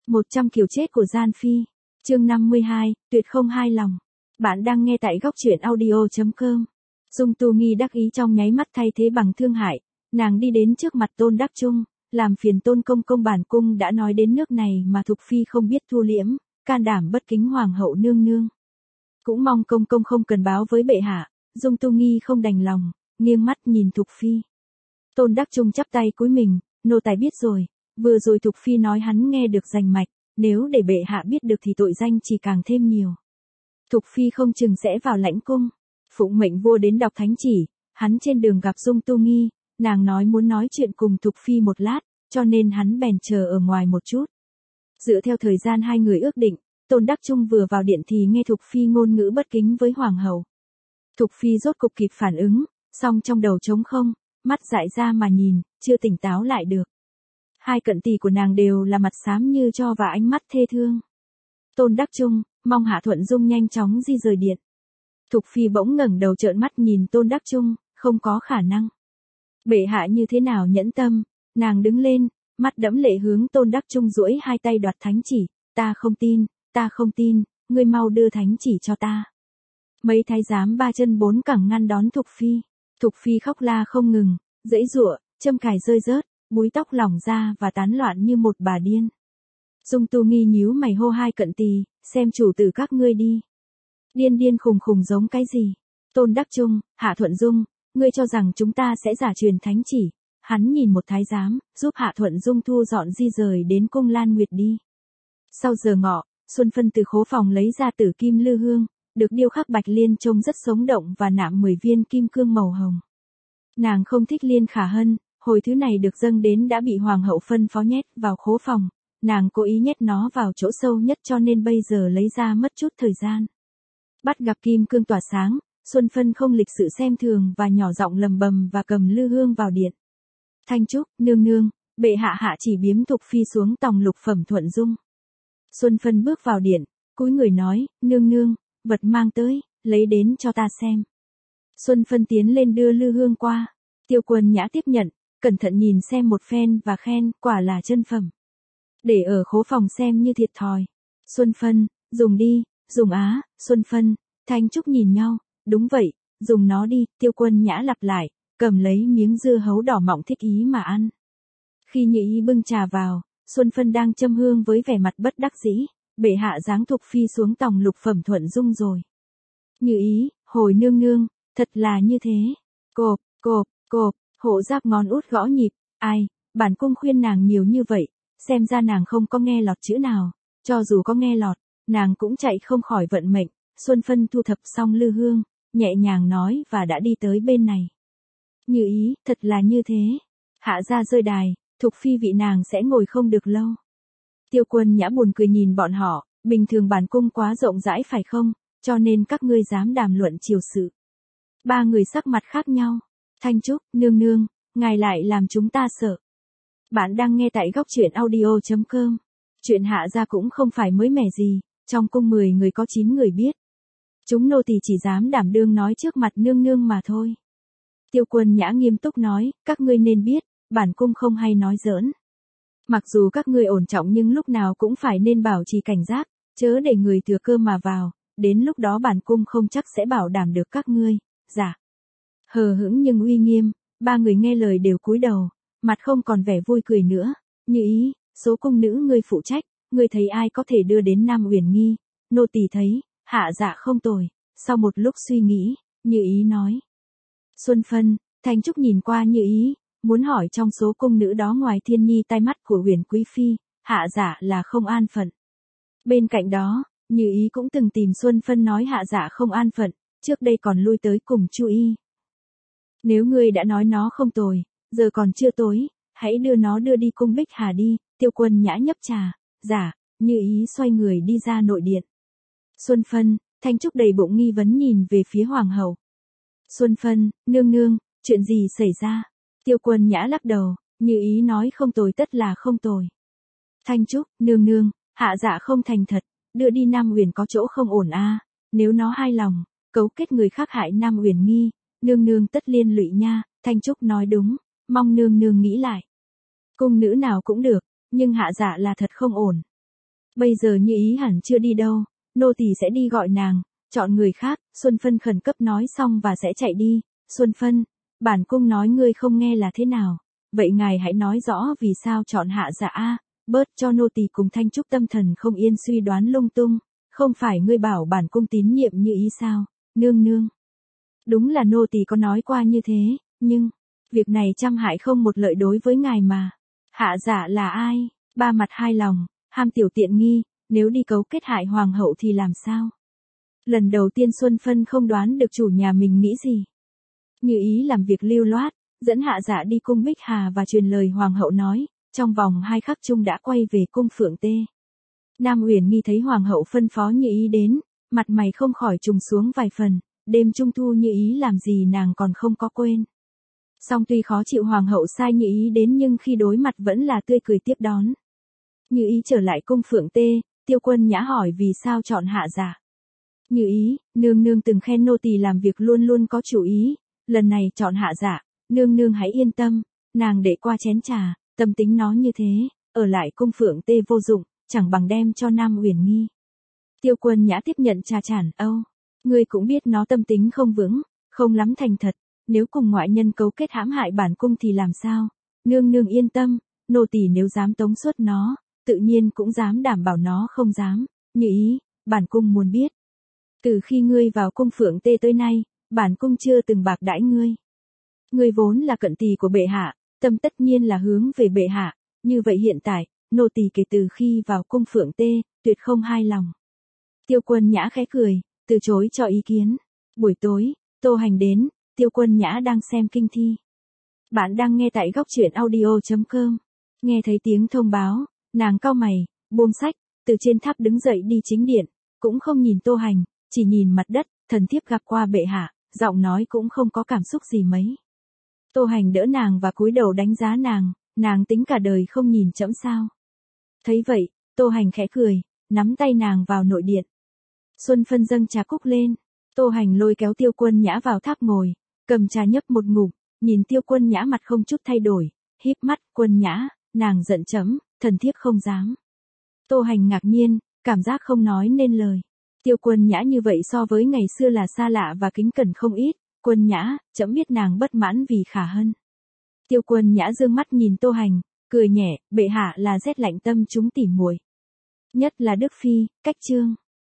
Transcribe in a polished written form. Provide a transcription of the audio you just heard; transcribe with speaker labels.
Speaker 1: 100 kiểu chết của Gian Phi. Chương 52, tuyệt không hài lòng. Bạn đang nghe tại góc truyện audio.com. Dung Tu Nghi đắc ý trong nháy mắt thay thế bằng thương hại, nàng đi đến trước mặt Tôn Đắc Trung, làm phiền Tôn công công bản cung đã nói đến nước này mà Thục Phi không biết thu liễm, can đảm bất kính hoàng hậu nương nương. Cũng mong công công không cần báo với bệ hạ. Dung Tu Nghi không đành lòng, nghiêng mắt nhìn Thục Phi. Tôn Đắc Trung chắp tay cúi mình, nô tài biết rồi, vừa rồi Thục Phi nói hắn nghe được rành mạch, nếu để bệ hạ biết được thì tội danh chỉ càng thêm nhiều. Thục Phi không chừng sẽ vào lãnh cung. Phụng mệnh vua đến đọc thánh chỉ, hắn trên đường gặp Dung Tu Nghi, nàng nói muốn nói chuyện cùng Thục Phi một lát, cho nên hắn bèn chờ ở ngoài một chút. Dựa theo thời gian hai người ước định, Tôn Đắc Trung vừa vào điện thì nghe Thục Phi ngôn ngữ bất kính với hoàng hậu. Thục Phi rốt cục kịp phản ứng, song trong đầu trống không, mắt dại ra mà nhìn, chưa tỉnh táo lại được. Hai cận tỳ của nàng đều là mặt xám như tro và ánh mắt thê thương. Tôn Đắc Trung, mong Hạ Thuận Dung nhanh chóng di rời điện. Thục Phi bỗng ngẩng đầu trợn mắt nhìn Tôn Đắc Trung, không có khả năng. Bệ hạ như thế nào nhẫn tâm, nàng đứng lên, mắt đẫm lệ hướng Tôn Đắc Trung duỗi hai tay đoạt thánh chỉ, ta không tin, ngươi mau đưa thánh chỉ cho ta. Mấy thái giám ba chân bốn cẳng ngăn đón Thục Phi. Thục Phi khóc la không ngừng, giãy giụa, châm cài rơi rớt, búi tóc lỏng ra và tán loạn như một bà điên. Dung Tu Nghi nhíu mày hô hai cận tỳ, xem chủ tử các ngươi đi. Điên điên khùng khùng giống cái gì? Tôn Đắc Trung, Hạ Thuận Dung, ngươi cho rằng chúng ta sẽ giả truyền thánh chỉ. Hắn nhìn một thái giám, giúp Hạ Thuận Dung thu dọn di rời đến cung Lan Nguyệt đi. Sau giờ ngọ, Xuân Phân từ khố phòng lấy ra tử kim lư hương, được điêu khắc bạch liên trông rất sống động và nạm 10 viên kim cương màu hồng. Nàng không thích liên khả hân, hồi thứ này được dâng đến đã bị hoàng hậu phân phó nhét vào khố phòng, nàng cố ý nhét nó vào chỗ sâu nhất cho nên bây giờ lấy ra mất chút thời gian. Bắt gặp kim cương tỏa sáng, Xuân Phân không lịch sự xem thường và nhỏ giọng lầm bầm và cầm lư hương vào điện. Thanh Trúc, nương nương, bệ hạ hạ chỉ biếm Thục Phi xuống tòng lục phẩm Thuận Dung. Xuân Phân bước vào điện, cúi người nói, nương nương, vật mang tới, lấy đến cho ta xem. Xuân Phân tiến lên đưa lư hương qua. Tiêu Quân Nhã tiếp nhận, cẩn thận nhìn xem một phen và khen, quả là chân phẩm. Để ở khố phòng xem như thiệt thòi. Xuân Phân, dùng đi, dùng á. Xuân Phân, Thanh Trúc nhìn nhau, đúng vậy, dùng nó đi. Tiêu Quân Nhã lặp lại, cầm lấy miếng dưa hấu đỏ mọng thích ý mà ăn. Khi Nhị Y bưng trà vào, Xuân Phân đang châm hương với vẻ mặt bất đắc dĩ, bệ hạ giáng Thục Phi xuống tòng lục phẩm Thuận Dung rồi. Như ý, hồi nương nương, thật là như thế. Cộp, cộp, cộp, Hộ Giáp ngón út gõ nhịp, ai, bản cung khuyên nàng nhiều như vậy, xem ra nàng không có nghe lọt chữ nào, cho dù có nghe lọt, nàng cũng chạy không khỏi vận mệnh. Xuân Phân thu thập xong lư hương, nhẹ nhàng nói và đã đi tới bên này. Như ý, thật là như thế. Hạ ra rơi đài, Thục Phi vị nàng sẽ ngồi không được lâu. Tiêu Quân Nhã buồn cười nhìn bọn họ, bình thường bản cung quá rộng rãi phải không, cho nên các ngươi dám đàm luận triều sự. Ba người sắc mặt khác nhau. Thanh Trúc, nương nương, ngài lại làm chúng ta sợ. Bạn đang nghe tại góc truyện audio.com. Chuyện hạ ra cũng không phải mới mẻ gì, trong cung 10 người có 9 người biết. Chúng nô tỳ chỉ dám đảm đương nói trước mặt nương nương mà thôi. Tiêu Quân Nhã nghiêm túc nói, các ngươi nên biết, bản cung không hay nói giỡn. Mặc dù các ngươi ổn trọng nhưng lúc nào cũng phải nên bảo trì cảnh giác, chớ để người thừa cơ mà vào, đến lúc đó bản cung không chắc sẽ bảo đảm được các ngươi. Dạ. Hờ hững nhưng uy nghiêm, ba người nghe lời đều cúi đầu, mặt không còn vẻ vui cười nữa. Như ý, số cung nữ ngươi phụ trách, ngươi thấy ai có thể đưa đến Nam Uyển Nghi? Nô tỳ thấy, hạ dạ không tồi. Sau một lúc suy nghĩ, Như ý nói. Xuân Phân, Thanh Trúc nhìn qua Như ý, muốn hỏi trong số cung nữ đó ngoài Thiên Nhi tai mắt của Huyền Quý Phi, hạ dạ là không an phận. Bên cạnh đó, Như ý cũng từng tìm Xuân Phân nói hạ dạ không an phận, trước đây còn lui tới cùng Chu Y. Nếu ngươi đã nói nó không tồi, giờ còn chưa tối, hãy đưa nó đưa đi cung Bích Hà đi. Tiêu Quân Nhã nhấp trà, dạ. Như ý xoay người đi ra nội điện. Xuân Phân, Thanh Trúc đầy bụng nghi vấn nhìn về phía hoàng hậu. Xuân Phân, nương nương, chuyện gì xảy ra? Tiêu Quân Nhã lắc đầu, Như ý nói không tồi tất là không tồi. Thanh Trúc, nương nương, hạ dạ không thành thật, đưa đi Nam Uyển có chỗ không ổn a. Nếu nó hài lòng, cấu kết người khác hại Nam Uyển Nghi, nương nương tất liên lụy nha. Thanh Trúc nói đúng, mong nương nương nghĩ lại. Cung nữ nào cũng được, nhưng hạ dạ là thật không ổn. Bây giờ Như Ý hẳn chưa đi đâu, nô tỳ sẽ đi gọi nàng, chọn người khác. Xuân Phân khẩn cấp nói xong và sẽ chạy đi. Xuân Phân, bản cung nói ngươi không nghe là thế nào? Vậy ngài hãy nói rõ vì sao chọn Hạ Dạ a, bớt cho nô tỳ cùng Thanh Trúc tâm thần không yên suy đoán lung tung. Không phải ngươi bảo bản cung tín nhiệm Như Ý sao? Nương nương. Đúng là nô tỳ có nói qua như thế, nhưng việc này trăm hại không một lợi đối với ngài mà. Hạ Dạ là ai? Ba mặt hai lòng, ham tiểu tiện nghi, nếu đi cấu kết hại hoàng hậu thì làm sao? Lần đầu tiên Xuân Phân không đoán được chủ nhà mình nghĩ gì. Như Ý làm việc lưu loát, dẫn Hạ Dạ đi cung Bích Hà và truyền lời hoàng hậu nói, trong vòng 2 khắc chung đã quay về cung Phượng Tê. Nam Uyển Nghi thấy hoàng hậu phân phó Như Ý đến, mặt mày không khỏi trùng xuống vài phần, đêm trung thu Như Ý làm gì nàng còn không có quên. Song tuy khó chịu hoàng hậu sai Như Ý đến nhưng khi đối mặt vẫn là tươi cười tiếp đón. Như Ý trở lại cung Phượng Tê, Tiêu Quân Nhã hỏi vì sao chọn Hạ Dạ. Như Ý, nương nương từng khen nô tỳ làm việc luôn luôn có chủ ý, lần này chọn Hạ Dạ, nương nương hãy yên tâm, nàng để qua chén trà, tâm tính nó như thế, ở lại cung Phượng Tê vô dụng, chẳng bằng đem cho Nam Uyển Nghi. Tiêu Quân Nhã tiếp nhận trà chản, ngươi cũng biết nó tâm tính không vững, không lắm thành thật, nếu cùng ngoại nhân cấu kết hãm hại bản cung thì làm sao? Nương nương yên tâm, nô tỳ nếu dám tống suất nó, tự nhiên cũng dám đảm bảo nó không dám. Như Ý, bản cung muốn biết. Từ khi ngươi vào cung Phượng Tê tới nay, bản cung chưa từng bạc đãi ngươi. Ngươi vốn là cận tỳ của bệ hạ, tâm tất nhiên là hướng về bệ hạ, như vậy hiện tại, nô tỳ kể từ khi vào cung Phượng Tê, tuyệt không hai lòng. Tiêu Quân Nhã khẽ cười, từ chối cho ý kiến. Buổi tối, Tô Hành đến, Tiêu Quân Nhã đang xem kinh thi. Bạn đang nghe tại góc truyện audio.com. Nghe thấy tiếng thông báo, nàng cau mày, buông sách, từ trên tháp đứng dậy đi chính điện, cũng không nhìn Tô Hành, chỉ nhìn mặt đất, thần thiếp gặp qua bệ hạ, giọng nói cũng không có cảm xúc gì mấy. Tô Hành đỡ nàng và cúi đầu đánh giá nàng tính cả đời không nhìn trẫm sao. Thấy vậy, Tô Hành khẽ cười, nắm tay nàng vào nội điện. Xuân Phân dâng trà cúc lên, Tô Hành lôi kéo Tiêu Quân Nhã vào tháp ngồi, cầm trà nhấp một ngụm, nhìn Tiêu Quân Nhã mặt không chút thay đổi, híp mắt, Quân Nhã, nàng giận trẫm, thần thiếp không dám. Tô Hành ngạc nhiên, cảm giác không nói nên lời. Tiêu Quân Nhã như vậy so với ngày xưa là xa lạ và kính cẩn không ít. Quân Nhã, trẫm biết nàng bất mãn vì Khả Hân. Tiêu Quân Nhã dương mắt nhìn Tô Hành, cười nhẹ, bệ hạ là rét lạnh tâm chúng tỉ muội. Nhất là Đức Phi, Cách Trương.